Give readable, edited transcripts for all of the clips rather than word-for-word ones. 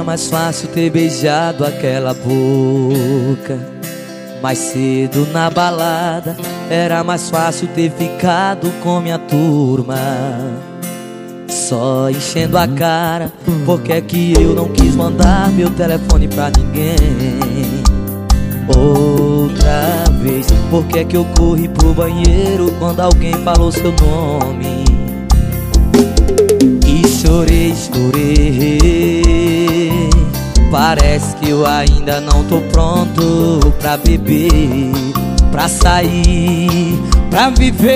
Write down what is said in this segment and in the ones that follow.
Era mais fácil ter beijado aquela boca mais cedo na balada. Era mais fácil ter ficado com minha turma, só enchendo a cara. Por que é que eu não quis mandar meu telefone pra ninguém? Outra vez, por que é que eu corri pro banheiro quando alguém falou seu nome? E chorei, chorei. Parece que eu ainda não tô pronto pra beber, pra sair, pra viver.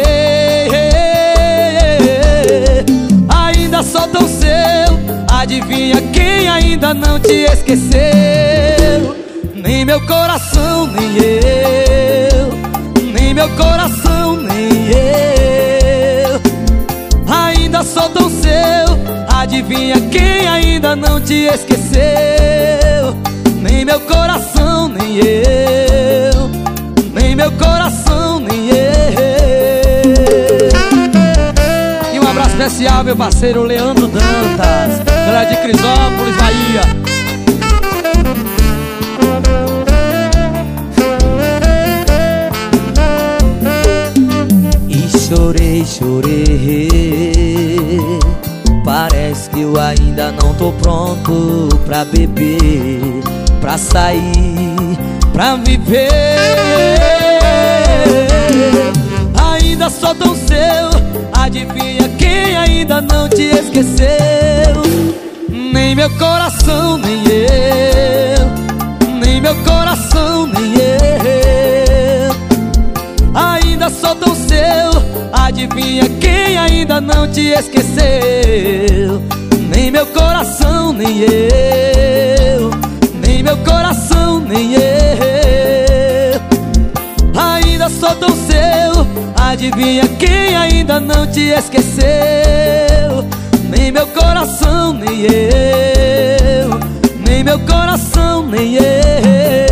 Ainda sou tão seu, adivinha quem ainda não te esqueceu? Nem meu coração, nem eu. Nem meu coração, nem eu. Ainda sou tão seu, adivinha quem ainda não te esqueceu? Nem meu coração, nem eu. Nem meu coração, nem eu. E um abraço especial, meu parceiro Leandro Dantas, galera de Crisópolis, Bahia. Chorei, chorei. Parece que eu ainda não tô pronto pra beber, pra sair, pra viver. Ainda sou tão seu, adivinha quem ainda não te esqueceu? Nem meu coração, nem eu. Nem meu coração, nem eu. Ainda sou tão seu, adivinha quem ainda não te esqueceu? Nem meu coração, nem eu. Nem meu coração, nem eu. Ainda sou tão seu, adivinha quem ainda não te esqueceu? Nem meu coração, nem eu. Nem meu coração, nem eu.